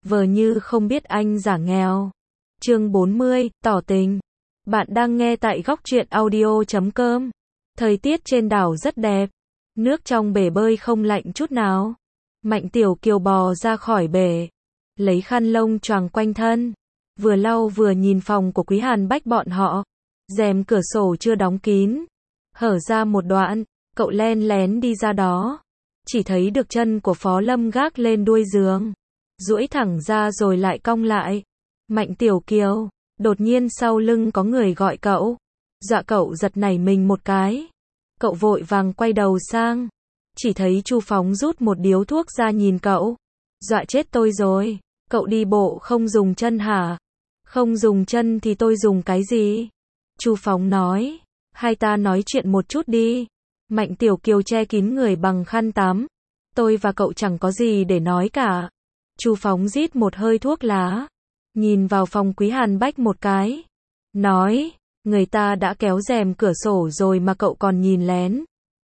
vờ như không biết anh giả nghèo. Chương 40, tỏ tình. Bạn đang nghe tại góc truyện audio.com. Thời tiết trên đảo rất đẹp. Nước trong bể bơi không lạnh chút nào. Mạnh Tiểu Kiều bò ra khỏi bể, lấy khăn lông choàng quanh thân, vừa lau vừa nhìn phòng của Quý Hàn Bách bọn họ. Rèm cửa sổ chưa đóng kín, hở ra một đoạn, cậu len lén đi ra đó. Chỉ thấy được chân của Phó Lâm gác lên đuôi giường, duỗi thẳng ra rồi lại cong lại. Mạnh Tiểu Kiều, đột nhiên sau lưng có người gọi cậu, dọa cậu giật nảy mình một cái. Cậu vội vàng quay đầu sang, chỉ thấy Chu Phóng rút một điếu thuốc ra nhìn cậu. Dọa chết tôi rồi, cậu đi bộ không dùng chân hả? Không dùng chân thì tôi dùng cái gì? Chu Phóng nói, hai ta nói chuyện một chút đi. Mạnh Tiểu Kiều che kín người bằng khăn tắm. Tôi và cậu chẳng có gì để nói cả. Chu Phóng rít một hơi thuốc lá, nhìn vào phòng Quý Hàn Bách một cái, nói, người ta đã kéo rèm cửa sổ rồi mà cậu còn nhìn lén.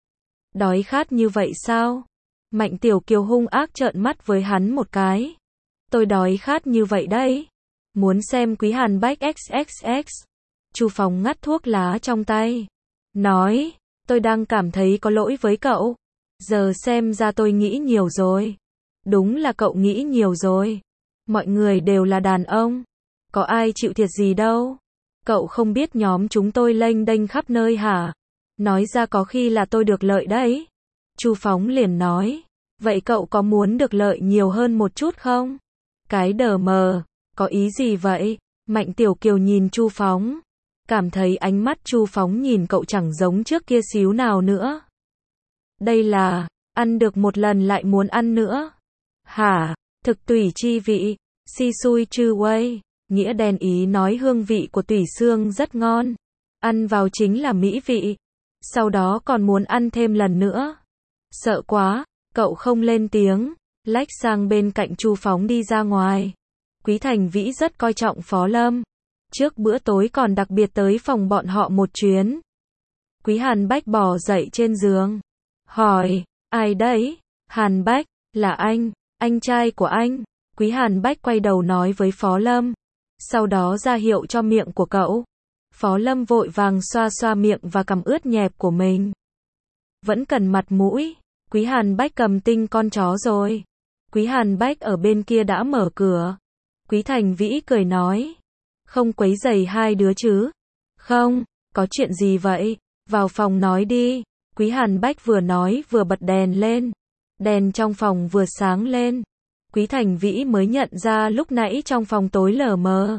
Đói khát như vậy sao? Mạnh Tiểu Kiều hung ác trợn mắt với hắn một cái. Tôi đói khát như vậy đấy. Muốn xem Quý Hàn Bách XXX. Chu Phóng ngắt thuốc lá trong tay, nói, tôi đang cảm thấy có lỗi với cậu. Giờ xem ra tôi nghĩ nhiều rồi. Đúng là cậu nghĩ nhiều rồi. Mọi người đều là đàn ông, có ai chịu thiệt gì đâu. Cậu không biết nhóm chúng tôi lênh đênh khắp nơi hả? Nói ra có khi là tôi được lợi đấy. Chu Phóng liền nói, vậy cậu có muốn được lợi nhiều hơn một chút không? Cái đờ mờ, có ý gì vậy? Mạnh Tiểu Kiều nhìn Chu Phóng, cảm thấy ánh mắt Chu Phóng nhìn cậu chẳng giống trước kia xíu nào nữa. Đây là, ăn được một lần lại muốn ăn nữa. Hả, thực tủy chi vị, si xui chư quay, nghĩa đen ý nói hương vị của tủy xương rất ngon. Ăn vào chính là mỹ vị. Sau đó còn muốn ăn thêm lần nữa. Sợ quá, cậu không lên tiếng, lách sang bên cạnh Chu Phóng đi ra ngoài. Quý Thành Vĩ rất coi trọng Phó Lâm. Trước bữa tối còn đặc biệt tới phòng bọn họ một chuyến. Quý Hàn Bách bò dậy trên giường, hỏi, ai đấy? Hàn Bách, là anh trai của anh. Quý Hàn Bách quay đầu nói với Phó Lâm, sau đó ra hiệu cho miệng của cậu. Phó Lâm vội vàng xoa xoa miệng và cằm ướt nhẹp của mình. Vẫn cần mặt mũi. Quý Hàn Bách cầm tinh con chó rồi. Quý Hàn Bách ở bên kia đã mở cửa. Quý Thành Vĩ cười nói, không quấy rầy hai đứa chứ? Không, có chuyện gì vậy? Vào phòng nói đi. Quý Hàn Bách vừa nói vừa bật đèn lên. Đèn trong phòng vừa sáng lên. Quý Thành Vĩ mới nhận ra lúc nãy trong phòng tối lờ mờ.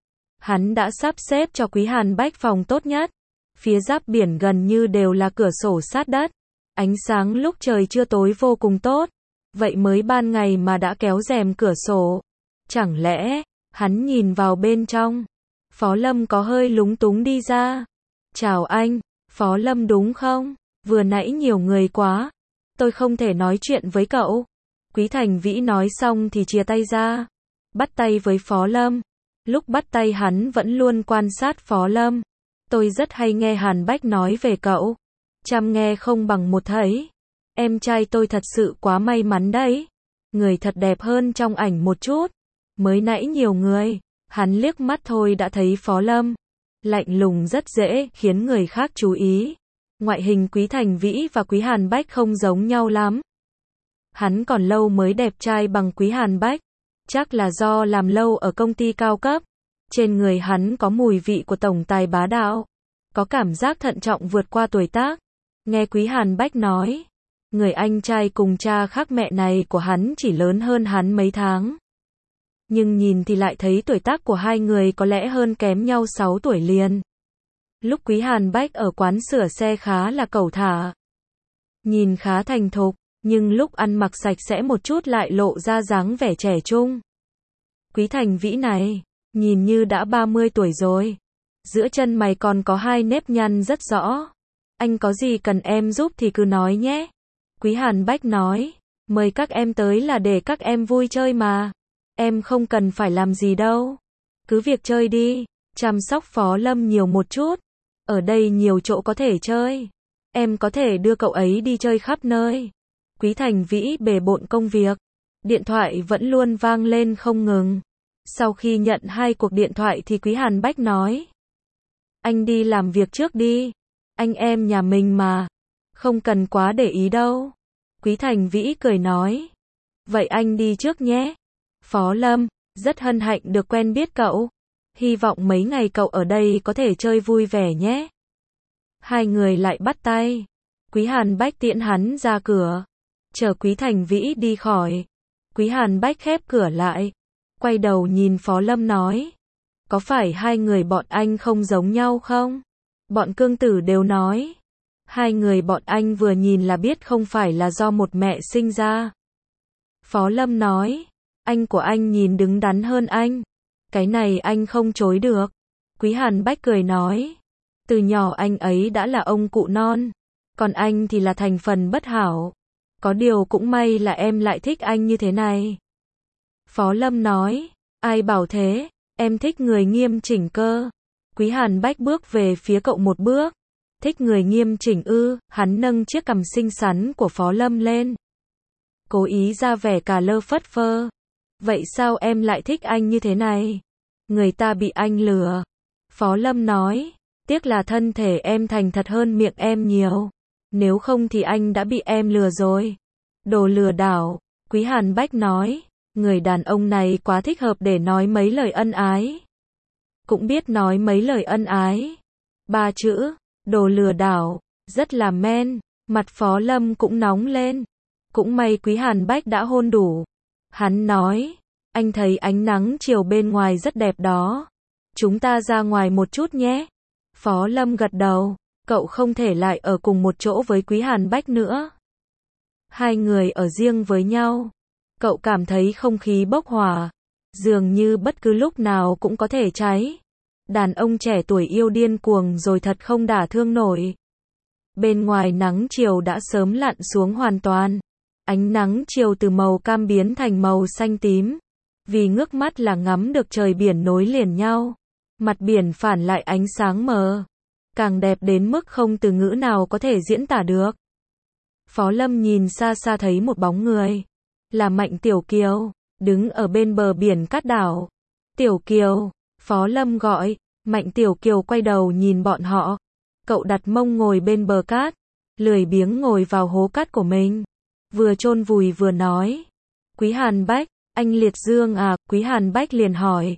Hắn đã sắp xếp cho Quý Hàn Bách phòng tốt nhất. Phía giáp biển gần như đều là cửa sổ sát đất. Ánh sáng lúc trời chưa tối vô cùng tốt. Vậy mới ban ngày mà đã kéo rèm cửa sổ. Chẳng lẽ, hắn nhìn vào bên trong. Phó Lâm có hơi lúng túng đi ra. Chào anh, Phó Lâm đúng không? Vừa nãy nhiều người quá. Tôi không thể nói chuyện với cậu. Quý Thành Vĩ nói xong thì chia tay ra. Bắt tay với Phó Lâm. Lúc bắt tay hắn vẫn luôn quan sát Phó Lâm. Tôi rất hay nghe Hàn Bách nói về cậu. Trăm nghe không bằng một thấy. Em trai tôi thật sự quá may mắn đấy. Người thật đẹp hơn trong ảnh một chút. Mới nãy nhiều người, hắn liếc mắt thôi đã thấy Phó Lâm. Lạnh lùng rất dễ khiến người khác chú ý. Ngoại hình Quý Thành Vĩ và Quý Hàn Bách không giống nhau lắm. Hắn còn lâu mới đẹp trai bằng Quý Hàn Bách. Chắc là do làm lâu ở công ty cao cấp. Trên người hắn có mùi vị của tổng tài bá đạo. Có cảm giác thận trọng vượt qua tuổi tác. Nghe Quý Hàn Bách nói, người anh trai cùng cha khác mẹ này của hắn chỉ lớn hơn hắn mấy tháng. Nhưng nhìn thì lại thấy tuổi tác của hai người có lẽ hơn kém nhau 6 tuổi liền. Lúc Quý Hàn Bách ở quán sửa xe khá là cẩu thả. Nhìn khá thành thục, nhưng lúc ăn mặc sạch sẽ một chút lại lộ ra dáng vẻ trẻ trung. Quý Thành Vĩ này, nhìn như đã 30 tuổi rồi. Giữa chân mày còn có hai nếp nhăn rất rõ. Anh có gì cần em giúp thì cứ nói nhé. Quý Hàn Bách nói, mời các em tới là để các em vui chơi mà. Em không cần phải làm gì đâu. Cứ việc chơi đi, chăm sóc Phó Lâm nhiều một chút. Ở đây nhiều chỗ có thể chơi. Em có thể đưa cậu ấy đi chơi khắp nơi. Quý Thành Vĩ bề bộn công việc. Điện thoại vẫn luôn vang lên không ngừng. Sau khi nhận 2 cuộc điện thoại thì Quý Hàn Bách nói. Anh đi làm việc trước đi. Anh em nhà mình mà. Không cần quá để ý đâu. Quý Thành Vĩ cười nói. Vậy anh đi trước nhé. Phó Lâm, rất hân hạnh được quen biết cậu. Hy vọng mấy ngày cậu ở đây có thể chơi vui vẻ nhé. Hai người lại bắt tay. Quý Hàn Bách tiễn hắn ra cửa. Chờ Quý Thành Vĩ đi khỏi. Quý Hàn Bách khép cửa lại. Quay đầu nhìn Phó Lâm nói. Có phải hai người bọn anh không giống nhau không? Bọn Cương Tử đều nói. Hai người bọn anh vừa nhìn là biết không phải là do một mẹ sinh ra. Phó Lâm nói. Anh của anh nhìn đứng đắn hơn anh. Cái này anh không chối được. Quý Hàn Bách cười nói. Từ nhỏ anh ấy đã là ông cụ non. Còn anh thì là thành phần bất hảo. Có điều cũng may là em lại thích anh như thế này. Phó Lâm nói. Ai bảo thế, em thích người nghiêm chỉnh cơ. Quý Hàn Bách bước về phía cậu một bước. Thích người nghiêm chỉnh ư? Hắn nâng chiếc cằm xinh xắn của Phó Lâm lên. Cố ý ra vẻ cà lơ phất phơ. Vậy sao em lại thích anh như thế này? Người ta bị anh lừa. Phó Lâm nói. Tiếc là thân thể em thành thật hơn miệng em nhiều. Nếu không thì anh đã bị em lừa rồi. Đồ lừa đảo. Quý Hàn Bách nói. Người đàn ông này quá thích hợp để nói mấy lời ân ái. Cũng biết nói mấy lời ân ái. 3 chữ. Đồ lừa đảo. Rất là men. Mặt Phó Lâm cũng nóng lên. Cũng may Quý Hàn Bách đã hôn đủ. Hắn nói. Anh thấy ánh nắng chiều bên ngoài rất đẹp đó. Chúng ta ra ngoài một chút nhé. Phó Lâm gật đầu. Cậu không thể lại ở cùng một chỗ với Quý Hàn Bách nữa. Hai người ở riêng với nhau. Cậu cảm thấy không khí bốc hỏa. Dường như bất cứ lúc nào cũng có thể cháy. Đàn ông trẻ tuổi yêu điên cuồng rồi thật không đả thương nổi. Bên ngoài nắng chiều đã sớm lặn xuống hoàn toàn. Ánh nắng chiều từ màu cam biến thành màu xanh tím. Vì ngước mắt là ngắm được trời biển nối liền nhau. Mặt biển phản lại ánh sáng mờ. Càng đẹp đến mức không từ ngữ nào có thể diễn tả được. Phó Lâm nhìn xa xa thấy một bóng người. Là Mạnh Tiểu Kiều. Đứng ở bên bờ biển Cát Đảo. Tiểu Kiều. Phó Lâm gọi. Mạnh Tiểu Kiều quay đầu nhìn bọn họ. Cậu đặt mông ngồi bên bờ cát. Lười biếng ngồi vào hố cát của mình. Vừa chôn vùi vừa nói. Quý Hàn Bách. Anh liệt dương à? Quý Hàn Bách liền hỏi.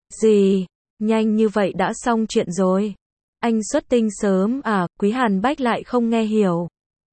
Gì? Nhanh như vậy đã xong chuyện rồi. Anh xuất tinh sớm à? Quý Hàn Bách lại không nghe hiểu.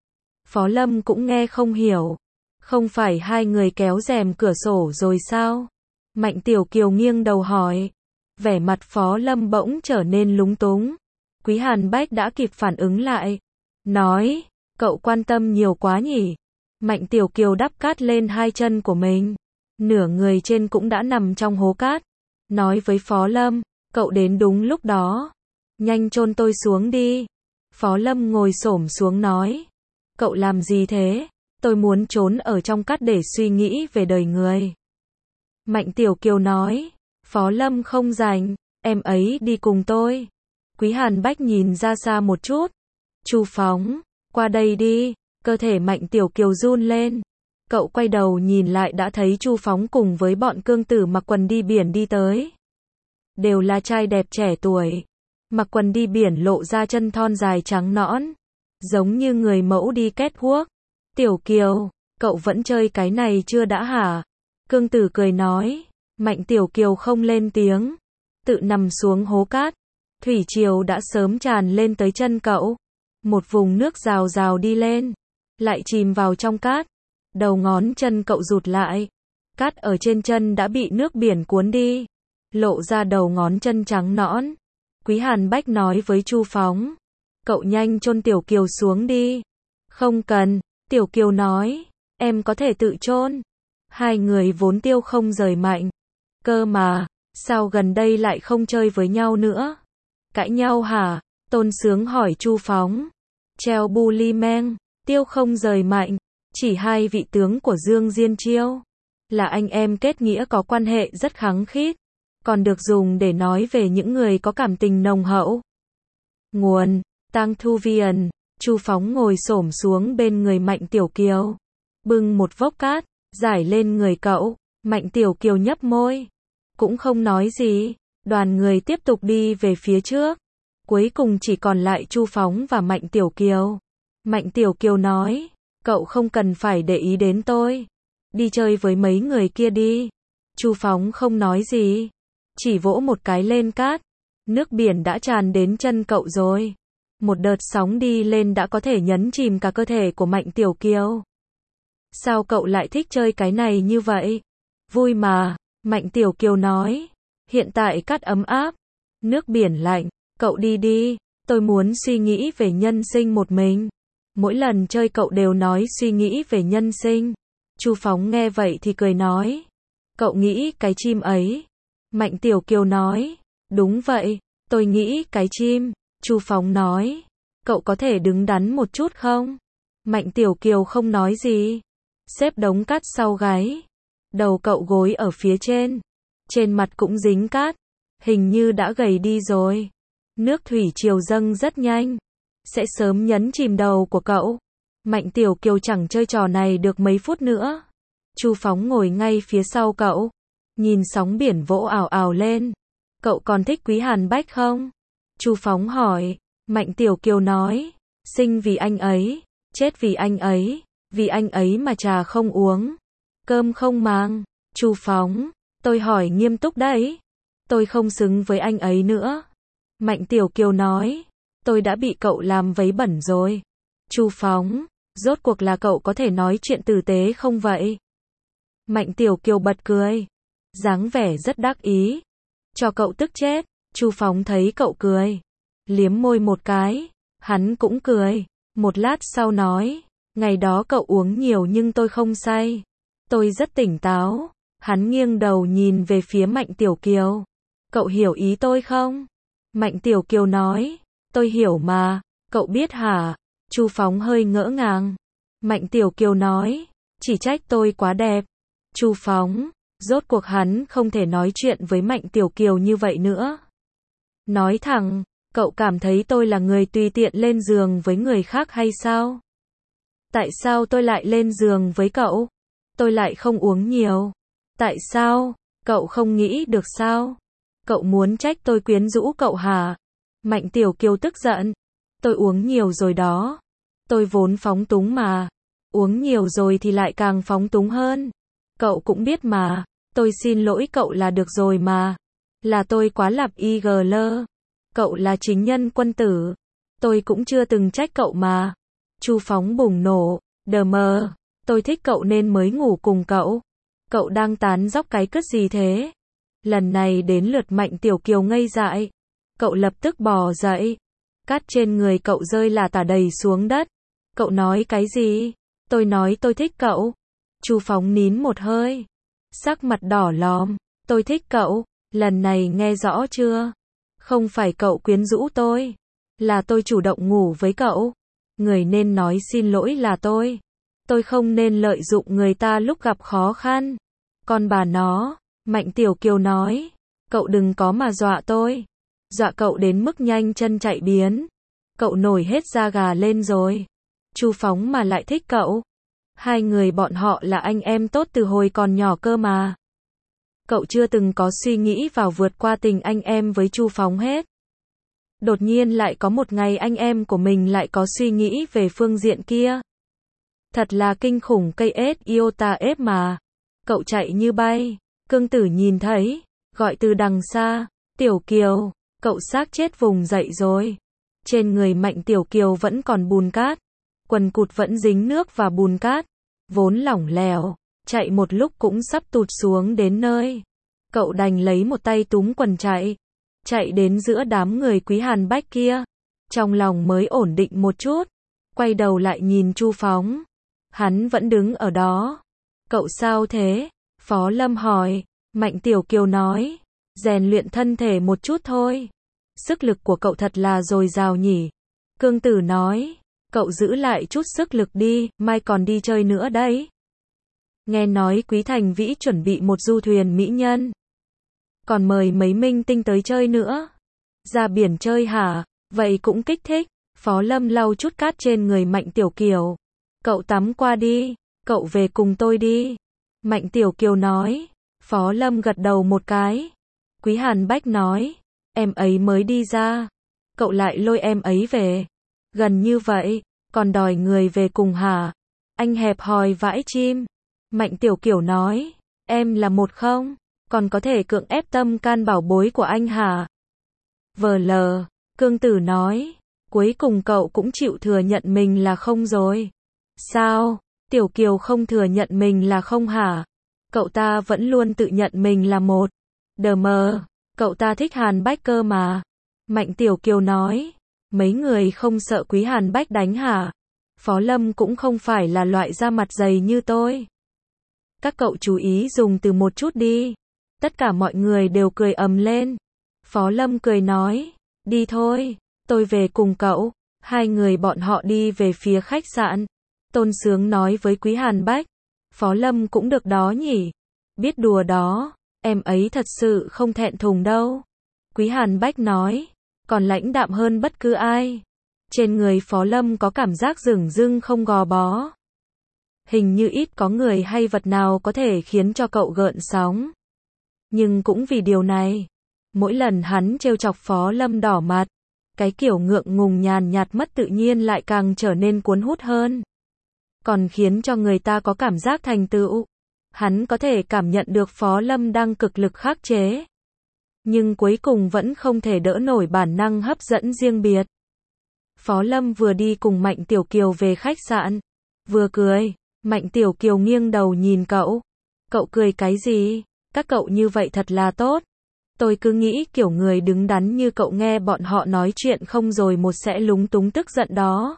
Phó Lâm cũng nghe không hiểu. Không phải hai người kéo rèm cửa sổ rồi sao? Mạnh Tiểu Kiều nghiêng đầu hỏi. Vẻ mặt Phó Lâm bỗng trở nên lúng túng. Quý Hàn Bách đã kịp phản ứng lại. Nói, cậu quan tâm nhiều quá nhỉ? Mạnh Tiểu Kiều đắp cát lên hai chân của mình. Nửa người trên cũng đã nằm trong hố cát. Nói với Phó Lâm, cậu đến đúng lúc đó. Nhanh chôn tôi xuống đi. Phó Lâm ngồi xổm xuống nói. Cậu làm gì thế? Tôi muốn trốn ở trong cát để suy nghĩ về đời người. Mạnh Tiểu Kiều nói. Phó Lâm không rảnh, em ấy đi cùng tôi. Quý Hàn Bách nhìn ra xa một chút. Chu Phóng, qua đây đi. Cơ thể Mạnh Tiểu Kiều run lên. Cậu quay đầu nhìn lại đã thấy Chu Phóng cùng với bọn Cương Tử mặc quần đi biển đi tới. Đều là trai đẹp trẻ tuổi. Mặc quần đi biển lộ ra chân thon dài trắng nõn. Giống như người mẫu đi catwalk. Tiểu Kiều, cậu vẫn chơi cái này chưa đã hả? Cương Tử cười nói. Mạnh Tiểu Kiều không lên tiếng. Tự nằm xuống hố cát. Thủy triều đã sớm tràn lên tới chân cậu. Một vùng nước rào rào đi lên. Lại chìm vào trong cát. Đầu ngón chân cậu rụt lại. Cát ở trên chân đã bị nước biển cuốn đi. Lộ ra đầu ngón chân trắng nõn. Quý Hàn Bách nói với Chu Phóng. Cậu nhanh chôn Tiểu Kiều xuống đi. Không cần, Tiểu Kiều nói. Em có thể tự chôn. Hai người vốn tiêu không rời Mạnh. Cơ mà, sao gần đây lại không chơi với nhau nữa? Cãi nhau hả? Tôn Sướng hỏi Chu Phóng. Treo bu li meng, tiêu không rời Mạnh. Chỉ hai vị tướng của Dương Diên Chiêu. Là anh em kết nghĩa có quan hệ rất khăng khít. Còn được dùng để nói về những người có cảm tình nồng hậu. Nguồn, Tang Thu Viền. Chu Phóng ngồi xổm xuống bên người Mạnh Tiểu Kiều. Bưng một vốc cát. Giải lên người cậu. Mạnh Tiểu Kiều nhấp môi. Cũng không nói gì. Đoàn người tiếp tục đi về phía trước. Cuối cùng chỉ còn lại Chu Phóng và Mạnh Tiểu Kiều. Mạnh Tiểu Kiều nói, cậu không cần phải để ý đến tôi. Đi chơi với mấy người kia đi. Chu Phóng không nói gì. Chỉ vỗ một cái lên cát. Nước biển đã tràn đến chân cậu rồi. Một đợt sóng đi lên đã có thể nhấn chìm cả cơ thể của Mạnh Tiểu Kiều. Sao cậu lại thích chơi cái này như vậy? Vui mà, Mạnh Tiểu Kiều nói. Hiện tại cát ấm áp, nước biển lạnh, cậu đi đi, tôi muốn suy nghĩ về nhân sinh một mình. Mỗi lần chơi cậu đều nói suy nghĩ về nhân sinh. Chu Phóng nghe vậy thì cười nói. Cậu nghĩ cái chim ấy. Mạnh Tiểu Kiều nói. Đúng vậy, tôi nghĩ cái chim. Chu Phóng nói. Cậu có thể đứng đắn một chút không? Mạnh Tiểu Kiều không nói gì. Xếp đống cát sau gáy. Đầu cậu gối ở phía trên. Trên mặt cũng dính cát. Hình như đã gầy đi rồi. Nước thủy triều dâng rất nhanh. Sẽ sớm nhấn chìm đầu của cậu. Mạnh Tiểu Kiều chẳng chơi trò này được mấy phút nữa. Chu Phóng ngồi ngay phía sau cậu. Nhìn sóng biển vỗ ào ào lên. Cậu còn thích Quý Hàn Bách không? Chu Phóng hỏi. Mạnh Tiểu Kiều nói. Sinh vì anh ấy. Chết vì anh ấy. Vì anh ấy mà trà không uống. Cơm không mang. Chu Phóng. Tôi hỏi nghiêm túc đấy. Tôi không xứng với anh ấy nữa. Mạnh Tiểu Kiều nói. Tôi đã bị cậu làm vấy bẩn rồi. Chu Phóng. Rốt cuộc là cậu có thể nói chuyện tử tế không vậy? Mạnh Tiểu Kiều bật cười. Dáng vẻ rất đắc ý. Cho cậu tức chết. Chu Phóng thấy cậu cười. Liếm môi một cái. Hắn cũng cười. Một lát sau nói. Ngày đó cậu uống nhiều nhưng tôi không say. Tôi rất tỉnh táo. Hắn nghiêng đầu nhìn về phía Mạnh Tiểu Kiều. Cậu hiểu ý tôi không? Mạnh Tiểu Kiều nói. Tôi hiểu mà. Cậu biết hả? Chu Phóng hơi ngỡ ngàng. Mạnh Tiểu Kiều nói. Chỉ trách tôi quá đẹp. Chu Phóng. Rốt cuộc hắn không thể nói chuyện với Mạnh Tiểu Kiều như vậy nữa. Nói thẳng. Cậu cảm thấy tôi là người tùy tiện lên giường với người khác hay sao? Tại sao tôi lại lên giường với cậu? Tôi lại không uống nhiều. Tại sao? Cậu không nghĩ được sao? Cậu muốn trách tôi quyến rũ cậu hả? Mạnh Tiểu Kiều tức giận. Tôi uống nhiều rồi đó. Tôi vốn phóng túng mà. Uống nhiều rồi thì lại càng phóng túng hơn. Cậu cũng biết mà. Tôi xin lỗi cậu là được rồi mà. Là tôi quá lặp igl. Cậu là chính nhân quân tử. Tôi cũng chưa từng trách cậu mà. Chu Phóng bùng nổ. Đờ mờ. Tôi thích cậu nên mới ngủ cùng cậu. Cậu đang tán dóc cái cứt gì thế? Lần này đến lượt Mạnh Tiểu Kiều ngây dại. Cậu lập tức bò dậy. Cát trên người cậu rơi là tả đầy xuống đất. Cậu nói cái gì? Tôi nói tôi thích cậu. Chu Phóng nín một hơi. Sắc mặt đỏ lòm. Tôi thích cậu. Lần này nghe rõ chưa? Không phải cậu quyến rũ tôi. Là tôi chủ động ngủ với cậu. Người nên nói xin lỗi là tôi. Tôi không nên lợi dụng người ta lúc gặp khó khăn. Con bà nó. Mạnh Tiểu Kiều nói. Cậu đừng có mà dọa tôi. Dọa cậu đến mức nhanh chân chạy biến. Cậu nổi hết da gà lên rồi. Chu Phóng mà lại thích cậu. Hai người bọn họ là anh em tốt từ hồi còn nhỏ cơ mà. Cậu chưa từng có suy nghĩ vào vượt qua tình anh em với Chu Phóng hết. Đột nhiên lại có một ngày anh em của mình lại có suy nghĩ về phương diện kia. Thật là kinh khủng cây ết iota ép mà. Cậu chạy như bay. Cương Tử nhìn thấy. Gọi từ đằng xa. Tiểu Kiều. Cậu xác chết vùng dậy rồi. Trên người Mạnh Tiểu Kiều vẫn còn bùn cát. Quần cụt vẫn dính nước và bùn cát. Vốn lỏng lẻo. Chạy một lúc cũng sắp tụt xuống đến nơi. Cậu đành lấy một tay túm quần chạy. Chạy đến giữa đám người Quý Hàn Bách kia. Trong lòng mới ổn định một chút. Quay đầu lại nhìn Chu Phóng. Hắn vẫn đứng ở đó. Cậu sao thế? Phó Lâm hỏi. Mạnh Tiểu Kiều nói. Rèn luyện thân thể một chút thôi. Sức lực của cậu thật là dồi dào nhỉ. Cương Tử nói. Cậu giữ lại chút sức lực đi, mai còn đi chơi nữa đấy. Nghe nói Quý Thành Vĩ chuẩn bị một du thuyền mỹ nhân. Còn mời mấy minh tinh tới chơi nữa. Ra biển chơi hả? Vậy cũng kích thích. Phó Lâm lau chút cát trên người Mạnh Tiểu Kiều. Cậu tắm qua đi. Cậu về cùng tôi đi. Mạnh Tiểu Kiều nói. Phó Lâm gật đầu một cái. Quý Hàn Bách nói. Em ấy mới đi ra. Cậu lại lôi em ấy về. Gần như vậy, còn đòi người về cùng hả? Anh hẹp hòi vãi chim. Mạnh Tiểu Kiều nói. Em là một không? Còn có thể cưỡng ép tâm can bảo bối của anh hả? VL. Cương Tử nói. Cuối cùng cậu cũng chịu thừa nhận mình là không rồi. Sao? Tiểu Kiều không thừa nhận mình là không hả? Cậu ta vẫn luôn tự nhận mình là một. Đờ mờ. Cậu ta thích Hàn Bách cơ mà. Mạnh Tiểu Kiều nói. Mấy người không sợ Quý Hàn Bách đánh hả? Phó Lâm cũng không phải là loại da mặt dày như tôi. Các cậu chú ý dùng từ một chút đi. Tất cả mọi người đều cười ầm lên. Phó Lâm cười nói. Đi thôi, tôi về cùng cậu. Hai người bọn họ đi về phía khách sạn. Tôn Sướng nói với Quý Hàn Bách. Phó Lâm cũng được đó nhỉ. Biết đùa đó, em ấy thật sự không thẹn thùng đâu. Quý Hàn Bách nói. Còn lãnh đạm hơn bất cứ ai. Trên người Phó Lâm có cảm giác dửng dưng không gò bó. Hình như ít có người hay vật nào có thể khiến cho cậu gợn sóng. Nhưng cũng vì điều này, mỗi lần hắn trêu chọc Phó Lâm đỏ mặt, cái kiểu ngượng ngùng nhàn nhạt mất tự nhiên lại càng trở nên cuốn hút hơn. Còn khiến cho người ta có cảm giác thành tựu. Hắn có thể cảm nhận được Phó Lâm đang cực lực khắc chế. Nhưng cuối cùng vẫn không thể đỡ nổi bản năng hấp dẫn riêng biệt. Phó Lâm vừa đi cùng Mạnh Tiểu Kiều về khách sạn, vừa cười. Mạnh Tiểu Kiều nghiêng đầu nhìn cậu. Cậu cười cái gì? Các cậu như vậy thật là tốt. Tôi cứ nghĩ kiểu người đứng đắn như cậu nghe bọn họ nói chuyện không rồi một sẽ lúng túng tức giận đó.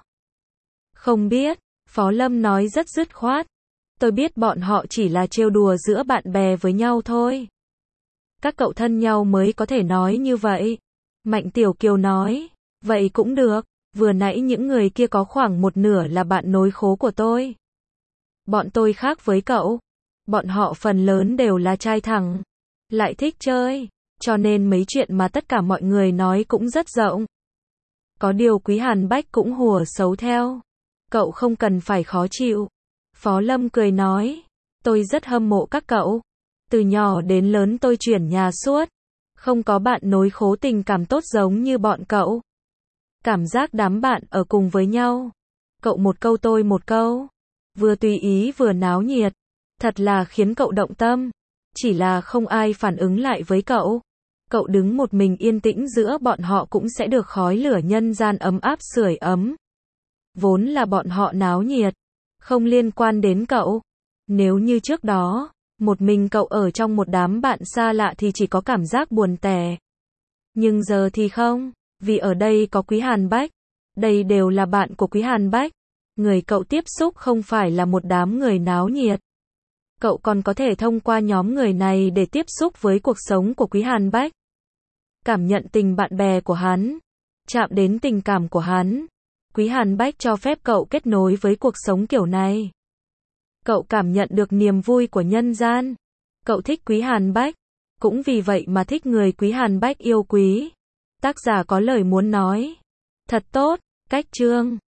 Không biết, Phó Lâm nói rất dứt khoát. Tôi biết bọn họ chỉ là trêu đùa giữa bạn bè với nhau thôi. Các cậu thân nhau mới có thể nói như vậy. Mạnh Tiểu Kiều nói. Vậy cũng được, vừa nãy những người kia có khoảng một nửa là bạn nối khố của tôi. Bọn tôi khác với cậu. Bọn họ phần lớn đều là trai thẳng. Lại thích chơi. Cho nên mấy chuyện mà tất cả mọi người nói cũng rất rộng. Có điều Quý Hàn Bách cũng hùa xấu theo. Cậu không cần phải khó chịu. Phó Lâm cười nói. Tôi rất hâm mộ các cậu. Từ nhỏ đến lớn tôi chuyển nhà suốt. Không có bạn nối khố tình cảm tốt giống như bọn cậu. Cảm giác đám bạn ở cùng với nhau. Cậu một câu tôi một câu. Vừa tùy ý vừa náo nhiệt. Thật là khiến cậu động tâm. Chỉ là không ai phản ứng lại với cậu. Cậu đứng một mình yên tĩnh giữa bọn họ cũng sẽ được khói lửa nhân gian ấm áp sưởi ấm. Vốn là bọn họ náo nhiệt. Không liên quan đến cậu. Nếu như trước đó, một mình cậu ở trong một đám bạn xa lạ thì chỉ có cảm giác buồn tẻ. Nhưng giờ thì không. Vì ở đây có Quý Hàn Bách. Đây đều là bạn của Quý Hàn Bách. Người cậu tiếp xúc không phải là một đám người náo nhiệt. Cậu còn có thể thông qua nhóm người này để tiếp xúc với cuộc sống của Quý Hàn Bách. Cảm nhận tình bạn bè của hắn. Chạm đến tình cảm của hắn. Quý Hàn Bách cho phép cậu kết nối với cuộc sống kiểu này. Cậu cảm nhận được niềm vui của nhân gian. Cậu thích Quý Hàn Bách. Cũng vì vậy mà thích người Quý Hàn Bách yêu quý. Tác giả có lời muốn nói. Thật tốt, cách chương.